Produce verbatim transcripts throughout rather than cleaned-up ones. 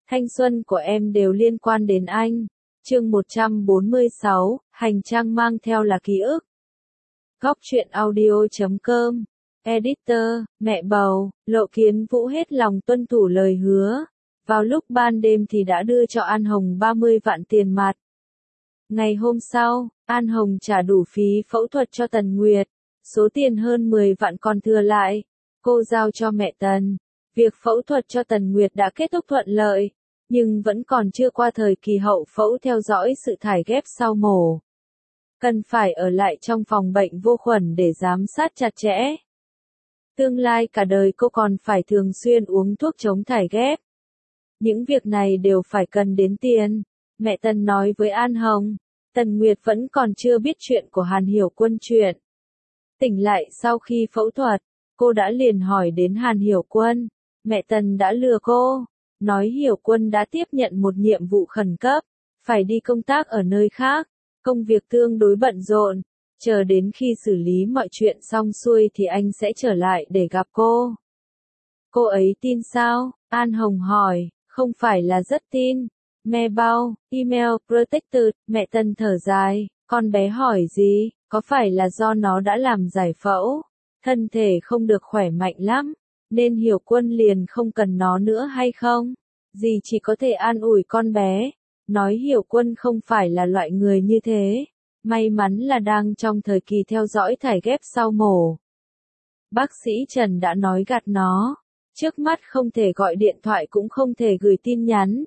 Thanh xuân của em đều liên quan đến anh. Chương một trăm bốn mươi sáu, hành trang mang theo là ký ức. Góc truyện audio chấm com. Editor, mẹ bầu, Lộ Kiến Vũ hết lòng tuân thủ lời hứa. Vào lúc ban đêm thì đã đưa cho An Hồng ba mươi vạn tiền mặt. Ngày hôm sau, An Hồng trả đủ phí phẫu thuật cho Tần Nguyệt. Số tiền hơn mười vạn còn thừa lại. Cô giao cho mẹ Tần. Việc phẫu thuật cho Tần Nguyệt đã kết thúc thuận lợi. Nhưng vẫn còn chưa qua thời kỳ hậu phẫu theo dõi sự thải ghép sau mổ. Cần phải ở lại trong phòng bệnh vô khuẩn để giám sát chặt chẽ. Tương lai cả đời cô còn phải thường xuyên uống thuốc chống thải ghép. Những việc này đều phải cần đến tiền. Mẹ Tần nói với An Hồng, Tần Nguyệt vẫn còn chưa biết chuyện của Hàn Hiểu Quân chuyện. Tỉnh lại sau khi phẫu thuật, cô đã liền hỏi đến Hàn Hiểu Quân. Mẹ Tần đã lừa cô, nói Hiểu Quân đã tiếp nhận một nhiệm vụ khẩn cấp, phải đi công tác ở nơi khác, công việc tương đối bận rộn, chờ đến khi xử lý mọi chuyện xong xuôi thì anh sẽ trở lại để gặp cô. Cô ấy tin sao? An Hồng hỏi, không phải là rất tin. Mẹ bao, email protected, mẹ Tần thở dài, con bé hỏi gì, có phải là do nó đã làm giải phẫu, thân thể không được khỏe mạnh lắm, nên Hiểu Quân liền không cần nó nữa hay không? Dì chỉ có thể an ủi con bé, nói Hiểu Quân không phải là loại người như thế, may mắn là đang trong thời kỳ theo dõi thải ghép sau mổ. Bác sĩ Trần đã nói gạt nó, trước mắt không thể gọi điện thoại cũng không thể gửi tin nhắn.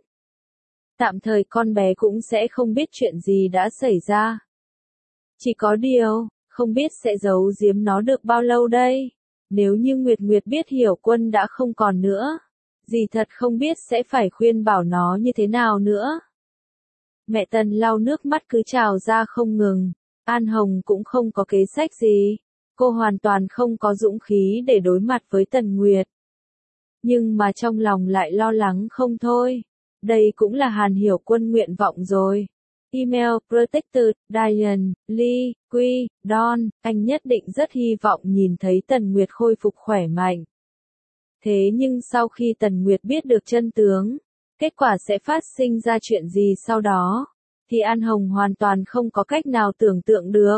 Tạm thời con bé cũng sẽ không biết chuyện gì đã xảy ra. Chỉ có điều, không biết sẽ giấu giếm nó được bao lâu đây. Nếu như Nguyệt Nguyệt biết Hiểu Quân đã không còn nữa, dì thật không biết sẽ phải khuyên bảo nó như thế nào nữa. Mẹ Tần lau nước mắt cứ trào ra không ngừng. An Hồng cũng không có kế sách gì. Cô hoàn toàn không có dũng khí để đối mặt với Tần Nguyệt. Nhưng mà trong lòng lại lo lắng không thôi. Đây cũng là Hàn Hiểu Quân nguyện vọng rồi. Email Protected, Diane, Lee, Quy, Don, anh nhất định rất hy vọng nhìn thấy Tần Nguyệt khôi phục khỏe mạnh. Thế nhưng sau khi Tần Nguyệt biết được chân tướng, kết quả sẽ phát sinh ra chuyện gì sau đó, thì An Hồng hoàn toàn không có cách nào tưởng tượng được.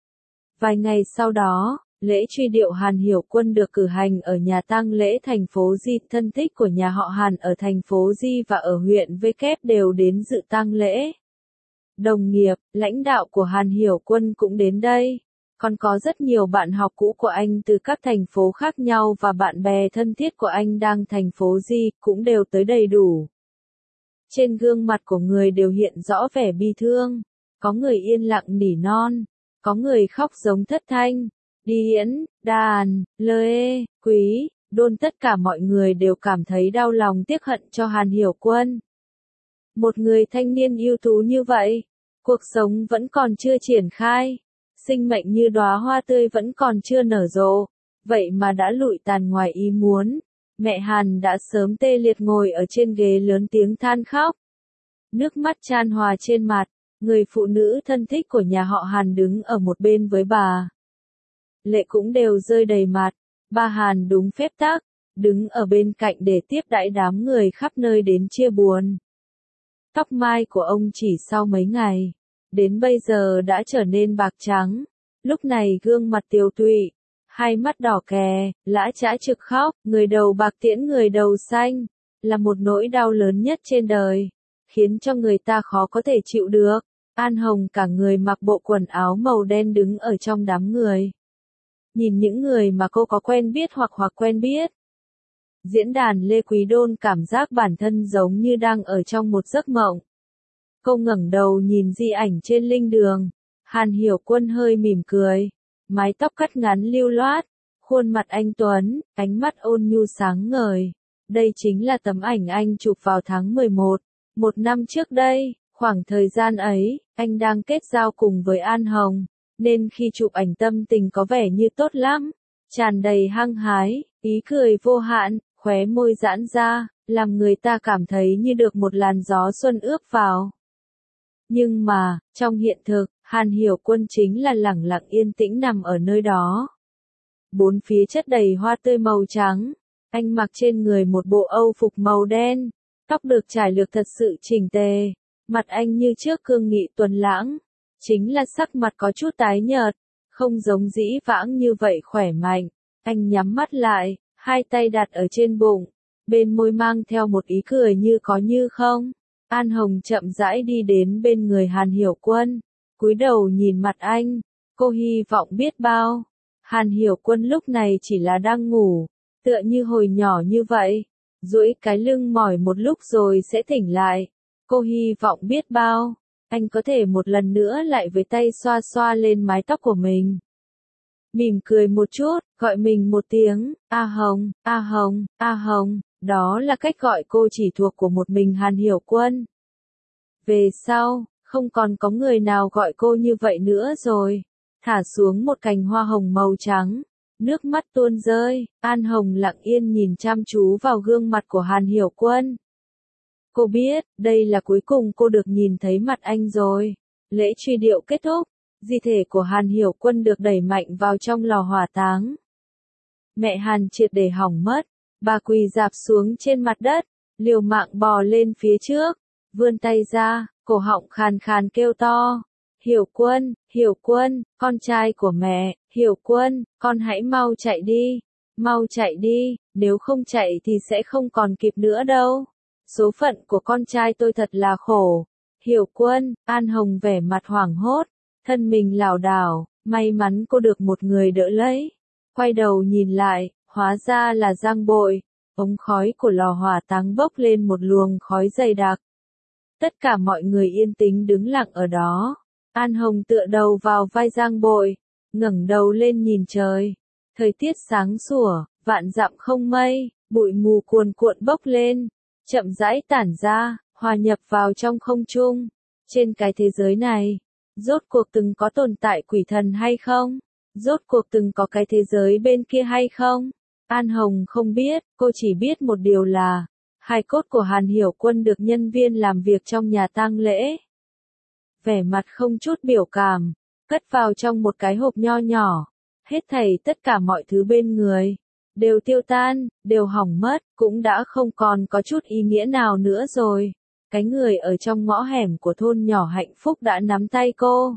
Vài ngày sau đó, lễ truy điệu Hàn Hiểu Quân được cử hành ở nhà tang lễ thành phố Di. Thân thích của nhà họ Hàn ở thành phố Di và ở huyện V Kép đều đến dự tang lễ. Đồng nghiệp, lãnh đạo của Hàn Hiểu Quân cũng đến đây. Còn có rất nhiều bạn học cũ của anh từ các thành phố khác nhau và bạn bè thân thiết của anh đang thành phố Di cũng đều tới đầy đủ. Trên gương mặt của người đều hiện rõ vẻ bi thương. Có người yên lặng nỉ non. Có người khóc giống thất thanh. Điển, Đàn, Lê, Quý, Đôn, tất cả mọi người đều cảm thấy đau lòng tiếc hận cho Hàn Hiểu Quân. Một người thanh niên ưu tú như vậy, cuộc sống vẫn còn chưa triển khai, sinh mệnh như đóa hoa tươi vẫn còn chưa nở rộ, vậy mà đã lụi tàn ngoài ý muốn. Mẹ Hàn đã sớm tê liệt ngồi ở trên ghế lớn tiếng than khóc. Nước mắt chan hòa trên mặt, người phụ nữ thân thích của nhà họ Hàn đứng ở một bên với bà. Lệ cũng đều rơi đầy mặt, bà Hàn đúng phép tắc, đứng ở bên cạnh để tiếp đãi đám người khắp nơi đến chia buồn. Tóc mai của ông chỉ sau mấy ngày, đến bây giờ đã trở nên bạc trắng, lúc này gương mặt tiều tụy, hai mắt đỏ kè, lã chã trực khóc, người đầu bạc tiễn người đầu xanh, là một nỗi đau lớn nhất trên đời, khiến cho người ta khó có thể chịu được. An Hồng cả người mặc bộ quần áo màu đen đứng ở trong đám người. Nhìn những người mà cô có quen biết hoặc hoặc quen biết. Diễn đàn Lê Quý Đôn cảm giác bản thân giống như đang ở trong một giấc mộng. Cô ngẩng đầu nhìn di ảnh trên linh đường. Hàn Hiểu Quân hơi mỉm cười. Mái tóc cắt ngắn lưu loát. Khuôn mặt anh tuấn, ánh mắt ôn nhu sáng ngời. Đây chính là tấm ảnh anh chụp vào tháng mười một. Một năm trước đây, khoảng thời gian ấy, anh đang kết giao cùng với An Hồng. Nên khi chụp ảnh tâm tình có vẻ như tốt lắm. Tràn đầy hăng hái, ý cười vô hạn, khóe môi giãn ra, làm người ta cảm thấy như được một làn gió xuân ướp vào. Nhưng mà, trong hiện thực, Hàn Hiểu Quân chính là lẳng lặng yên tĩnh nằm ở nơi đó. Bốn phía chất đầy hoa tươi màu trắng, anh mặc trên người một bộ âu phục màu đen, Tóc được trải lược thật sự chỉnh tề, mặt anh như trước cương nghị tuấn lãng, chính là sắc mặt có chút tái nhợt, không giống dĩ vãng như vậy khỏe mạnh. Anh nhắm mắt lại, hai tay đặt ở trên bụng, bên môi mang theo một ý cười như có như không. An Hồng chậm rãi đi đến bên người Hàn Hiểu Quân, cúi đầu nhìn mặt anh, cô hy vọng biết bao. Hàn Hiểu Quân lúc này chỉ là đang ngủ, tựa như hồi nhỏ như vậy, duỗi cái lưng mỏi một lúc rồi sẽ tỉnh lại. Cô hy vọng biết bao, anh có thể một lần nữa lại với tay xoa xoa lên mái tóc của mình. Mỉm cười một chút, gọi mình một tiếng, A Hồng, A Hồng, A Hồng, đó là cách gọi cô chỉ thuộc của một mình Hàn Hiểu Quân. Về sau, không còn có người nào gọi cô như vậy nữa rồi. Thả xuống một cành hoa hồng màu trắng, nước mắt tuôn rơi, An Hồng lặng yên nhìn chăm chú vào gương mặt của Hàn Hiểu Quân. Cô biết, đây là cuối cùng cô được nhìn thấy mặt anh rồi. Lễ truy điệu kết thúc, di thể của Hàn Hiểu Quân được đẩy mạnh vào trong lò hỏa táng. Mẹ Hàn triệt để hỏng mất, bà quỳ rạp xuống trên mặt đất, liều mạng bò lên phía trước, vươn tay ra, cổ họng khàn khàn kêu to. Hiểu Quân, Hiểu Quân, con trai của mẹ, Hiểu Quân, con hãy mau chạy đi, mau chạy đi, nếu không chạy thì sẽ không còn kịp nữa đâu. Số phận của con trai tôi thật là khổ. Hiểu Quân, An Hồng vẻ mặt hoảng hốt, thân mình lảo đảo, may mắn cô được một người đỡ lấy. Quay đầu nhìn lại, hóa ra là Giang Bội, ống khói của lò hỏa táng bốc lên một luồng khói dày đặc. Tất cả mọi người yên tĩnh đứng lặng ở đó. An Hồng tựa đầu vào vai Giang Bội, ngẩng đầu lên nhìn trời. Thời tiết sáng sủa, vạn dặm không mây, bụi mù cuồn cuộn bốc lên, chậm rãi tản ra, hòa nhập vào trong không trung. Trên cái thế giới này, rốt cuộc từng có tồn tại quỷ thần hay không? Rốt cuộc từng có cái thế giới bên kia hay không? An Hồng không biết, cô chỉ biết một điều là, hài cốt của Hàn Hiểu Quân được nhân viên làm việc trong nhà tang lễ. Vẻ mặt không chút biểu cảm, cất vào trong một cái hộp nho nhỏ. Hết thảy tất cả mọi thứ bên người, đều tiêu tan, đều hỏng mất, cũng đã không còn có chút ý nghĩa nào nữa rồi. Cái người ở trong ngõ hẻm của thôn nhỏ hạnh phúc đã nắm tay cô.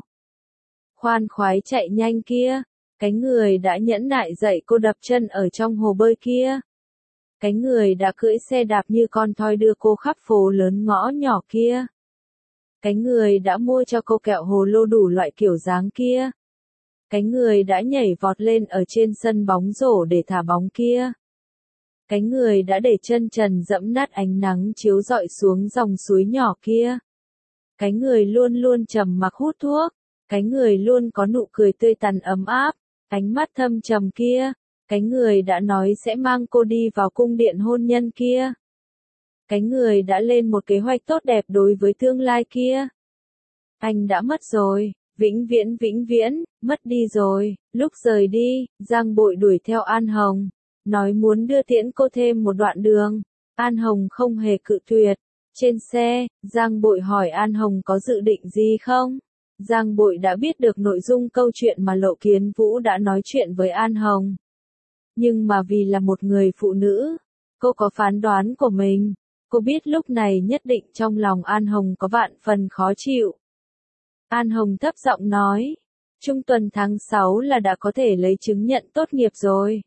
Khoan khoái chạy nhanh kia. Cái người đã nhẫn nại dạy cô đập chân ở trong hồ bơi kia. Cái người đã cưỡi xe đạp như con thoi đưa cô khắp phố lớn ngõ nhỏ kia. Cái người đã mua cho cô kẹo hồ lô đủ loại kiểu dáng kia. Cái người đã nhảy vọt lên ở trên sân bóng rổ để thả bóng kia. Cái người đã để chân trần dẫm nát ánh nắng chiếu rọi xuống dòng suối nhỏ kia. Cái người luôn luôn trầm mặc hút thuốc. Cái người luôn có nụ cười tươi tắn ấm áp, ánh mắt thâm trầm kia. Cái người đã nói sẽ mang cô đi vào cung điện hôn nhân kia. Cái người đã lên một kế hoạch tốt đẹp đối với tương lai kia. Anh đã mất rồi, vĩnh viễn vĩnh viễn, mất đi rồi. Lúc rời đi, Giang Bội đuổi theo An Hồng, nói muốn đưa tiễn cô thêm một đoạn đường. An Hồng không hề cự tuyệt. Trên xe, Giang Bội hỏi An Hồng có dự định gì không? Giang Bội đã biết được nội dung câu chuyện mà Lộ Kiến Vũ đã nói chuyện với An Hồng. Nhưng mà vì là một người phụ nữ, cô có phán đoán của mình. Cô biết lúc này nhất định trong lòng An Hồng có vạn phần khó chịu. An Hồng thấp giọng nói, trung tuần tháng sáu là đã có thể lấy chứng nhận tốt nghiệp rồi.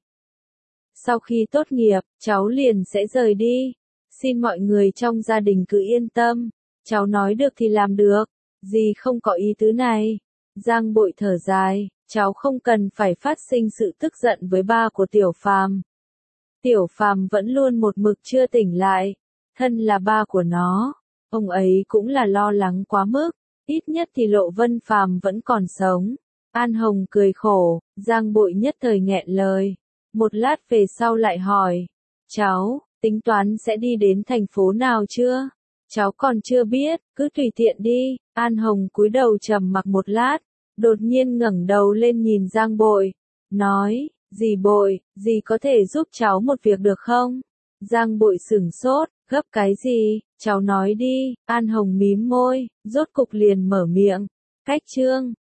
Sau khi tốt nghiệp, cháu liền sẽ rời đi. Xin mọi người trong gia đình cứ yên tâm, cháu nói được thì làm được, gì không có ý tứ này. Giang Bội thở dài, cháu không cần phải phát sinh sự tức giận với ba của Tiểu Phàm. Tiểu Phàm vẫn luôn một mực chưa tỉnh lại, thân là ba của nó, ông ấy cũng là lo lắng quá mức, ít nhất thì Lộ Vân Phàm vẫn còn sống. An Hồng cười khổ, Giang Bội nhất thời nghẹn lời, một lát về sau lại hỏi, cháu, tính toán sẽ đi đến thành phố nào chưa? Cháu còn chưa biết, cứ tùy tiện đi. An Hồng cúi đầu trầm mặc một lát, đột nhiên ngẩng đầu lên nhìn Giang Bội, nói, dì Bội, dì có thể giúp cháu một việc được không? Giang Bội sửng sốt, gấp cái gì, cháu nói đi. An Hồng mím môi, rốt cục liền mở miệng, cách chương.